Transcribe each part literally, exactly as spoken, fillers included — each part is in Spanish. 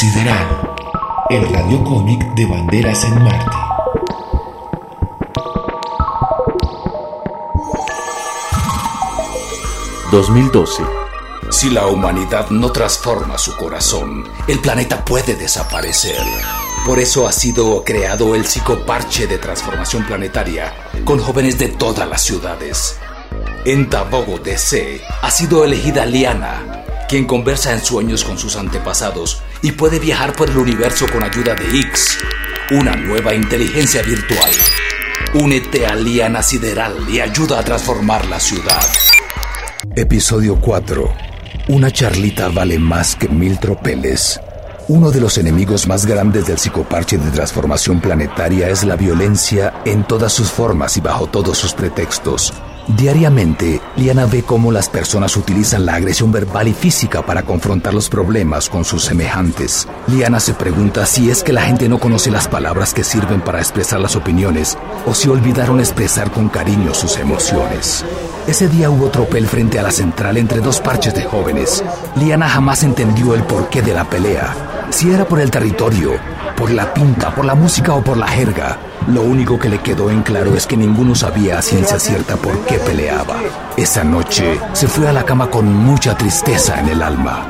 Sideral, el radiocómic de Banderas en Marte. dos mil doce. Si la humanidad no transforma su corazón, el planeta puede desaparecer. Por eso ha sido creado el psicoparche de transformación planetaria, con jóvenes de todas las ciudades. En Tabogo, D C, ha sido elegida Liana, quien conversa en sueños con sus antepasados y puede viajar por el universo con ayuda de X, una nueva inteligencia virtual. Únete a Liana Sideral y ayuda a transformar la ciudad. Episodio cuatro. Una charlita vale más que mil tropeles. Uno de los enemigos más grandes del psicoparche de transformación planetaria es la violencia en todas sus formas y bajo todos sus pretextos. Diariamente, Liana ve cómo las personas utilizan la agresión verbal y física para confrontar los problemas con sus semejantes. Liana se pregunta si es que la gente no conoce las palabras que sirven para expresar las opiniones o si olvidaron expresar con cariño sus emociones. Ese día hubo tropel frente a la central entre dos parches de jóvenes. Liana jamás entendió el porqué de la pelea. Si era por el territorio, por la pinta, por la música o por la jerga. Lo único que le quedó en claro es que ninguno sabía a ciencia cierta por qué peleaba. Esa noche se fue a la cama con mucha tristeza en el alma.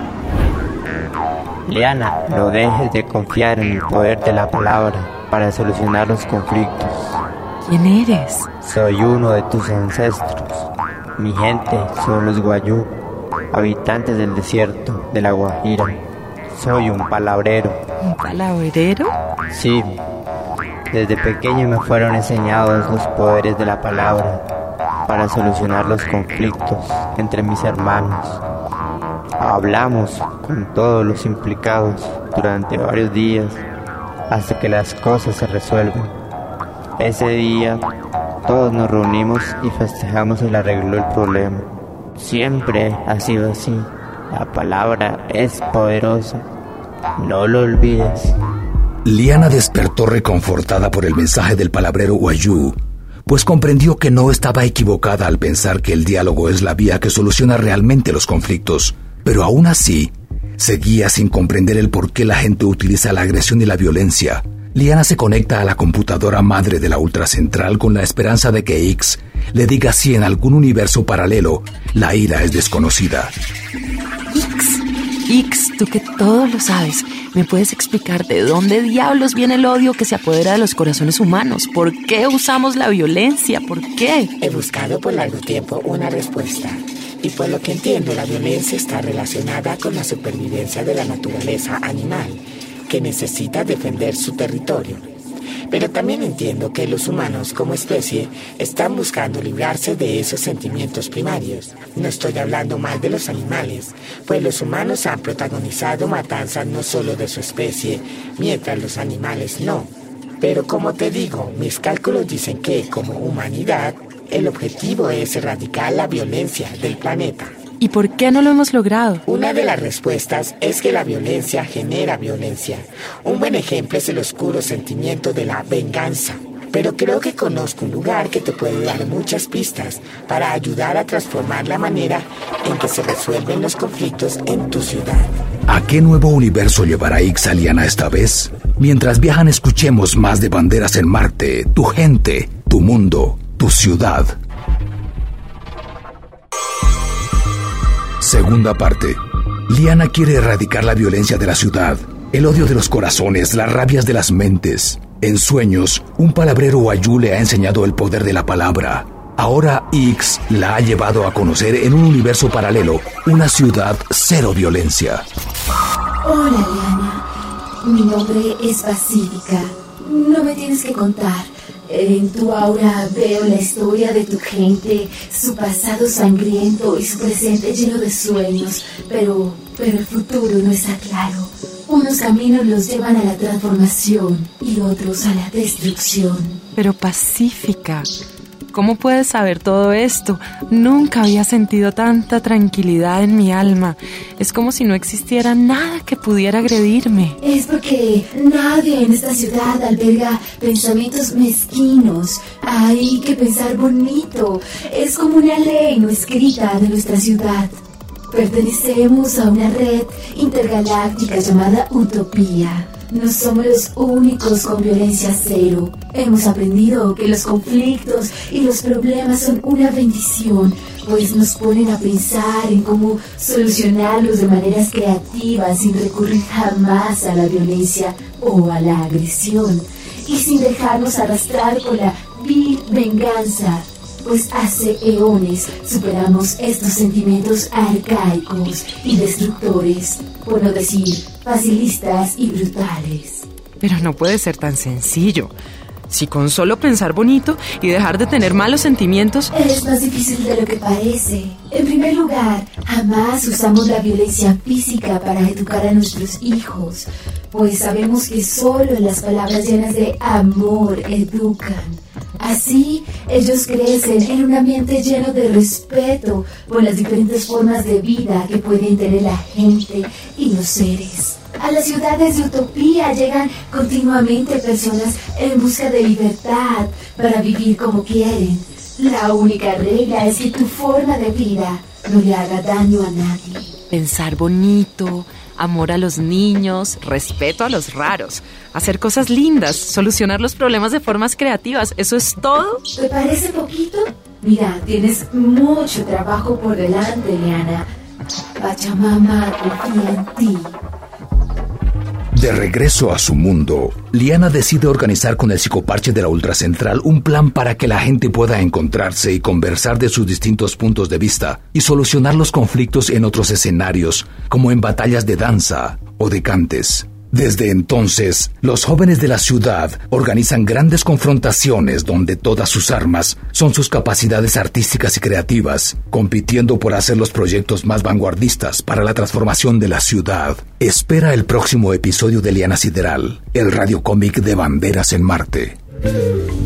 Liana, no dejes de confiar en el poder de la palabra para solucionar los conflictos. ¿Quién eres? Soy uno de tus ancestros. Mi gente son los Wayuu, habitantes del desierto de la Guajira. Soy un palabrero. ¿Un palabrero? Sí. Desde pequeño me fueron enseñados los poderes de la palabra para solucionar los conflictos entre mis hermanos. Hablamos con todos los implicados durante varios días hasta que las cosas se resuelven. Ese día todos nos reunimos y festejamos el arreglo del problema. Siempre ha sido así. La palabra es poderosa. No lo olvides. Liana despertó reconfortada por el mensaje del palabrero Wayuu, pues comprendió que no estaba equivocada al pensar que el diálogo es la vía que soluciona realmente los conflictos, pero aún así, seguía sin comprender el por qué la gente utiliza la agresión y la violencia. Liana se conecta a la computadora madre de la ultracentral con la esperanza de que X le diga si en algún universo paralelo la ira es desconocida. X, X, tú que todo lo sabes, ¿me puedes explicar de dónde diablos viene el odio que se apodera de los corazones humanos? ¿Por qué usamos la violencia? ¿Por qué? He buscado por largo tiempo una respuesta. Y por lo que entiendo, la violencia está relacionada con la supervivencia de la naturaleza animal, que necesita defender su territorio. Pero también entiendo que los humanos como especie están buscando librarse de esos sentimientos primarios. No estoy hablando mal de los animales, pues los humanos han protagonizado matanzas no solo de su especie, mientras los animales no. Pero como te digo, mis cálculos dicen que, como humanidad, el objetivo es erradicar la violencia del planeta. ¿Y por qué no lo hemos logrado? Una de las respuestas es que la violencia genera violencia. Un buen ejemplo es el oscuro sentimiento de la venganza. Pero creo que conozco un lugar que te puede dar muchas pistas para ayudar a transformar la manera en que se resuelven los conflictos en tu ciudad. ¿A qué nuevo universo llevará X a Liana esta vez? Mientras viajan, escuchemos más de Banderas en Marte, tu gente, tu mundo, tu ciudad. Segunda parte. Liana quiere erradicar la violencia de la ciudad, el odio de los corazones, las rabias de las mentes. En sueños, un palabrero Wayuu le ha enseñado el poder de la palabra. Ahora X la ha llevado a conocer en un universo paralelo una ciudad cero violencia. Hola, Liana. Mi nombre es Pacífica. No me tienes que contar. En tu aura veo la historia de tu gente, su pasado sangriento y su presente lleno de sueños, pero, pero el futuro no está claro. Unos caminos los llevan a la transformación y otros a la destrucción. Pero Pacífica, ¿cómo puedes saber todo esto? Nunca había sentido tanta tranquilidad en mi alma. Es como si no existiera nada que pudiera agredirme. Es porque nadie en esta ciudad alberga pensamientos mezquinos. Hay que pensar bonito. Es como una ley no escrita de nuestra ciudad. Pertenecemos a una red intergaláctica llamada Utopía. No somos los únicos con violencia cero. Hemos aprendido que los conflictos y los problemas son una bendición, pues nos ponen a pensar en cómo solucionarlos de maneras creativas sin recurrir jamás a la violencia o a la agresión, y sin dejarnos arrastrar por la vil venganza, pues hace eones superamos estos sentimientos arcaicos y destructores, por no decir facilistas y brutales. Pero no puede ser tan sencillo. Si con solo pensar bonito y dejar de tener malos sentimientos... Es más difícil de lo que parece. En primer lugar, jamás usamos la violencia física para educar a nuestros hijos, pues sabemos que solo las palabras llenas de amor educan. Así, ellos crecen en un ambiente lleno de respeto por las diferentes formas de vida que pueden tener la gente y los seres. A las ciudades de utopía llegan continuamente personas en busca de libertad para vivir como quieren. La única regla es que tu forma de vida no le haga daño a nadie. Pensar bonito, amor a los niños, respeto a los raros, hacer cosas lindas, solucionar los problemas de formas creativas, ¿eso es todo? ¿Te parece poquito? Mira, tienes mucho trabajo por delante, Liana. Pachamama confía en ti. De regreso a su mundo, Liana decide organizar con el psicoparche de la Ultracentral un plan para que la gente pueda encontrarse y conversar de sus distintos puntos de vista y solucionar los conflictos en otros escenarios, como en batallas de danza o de cantes. Desde entonces, los jóvenes de la ciudad organizan grandes confrontaciones donde todas sus armas son sus capacidades artísticas y creativas, compitiendo por hacer los proyectos más vanguardistas para la transformación de la ciudad. Espera el próximo episodio de Liana Sideral, el radiocómic de Banderas en Marte.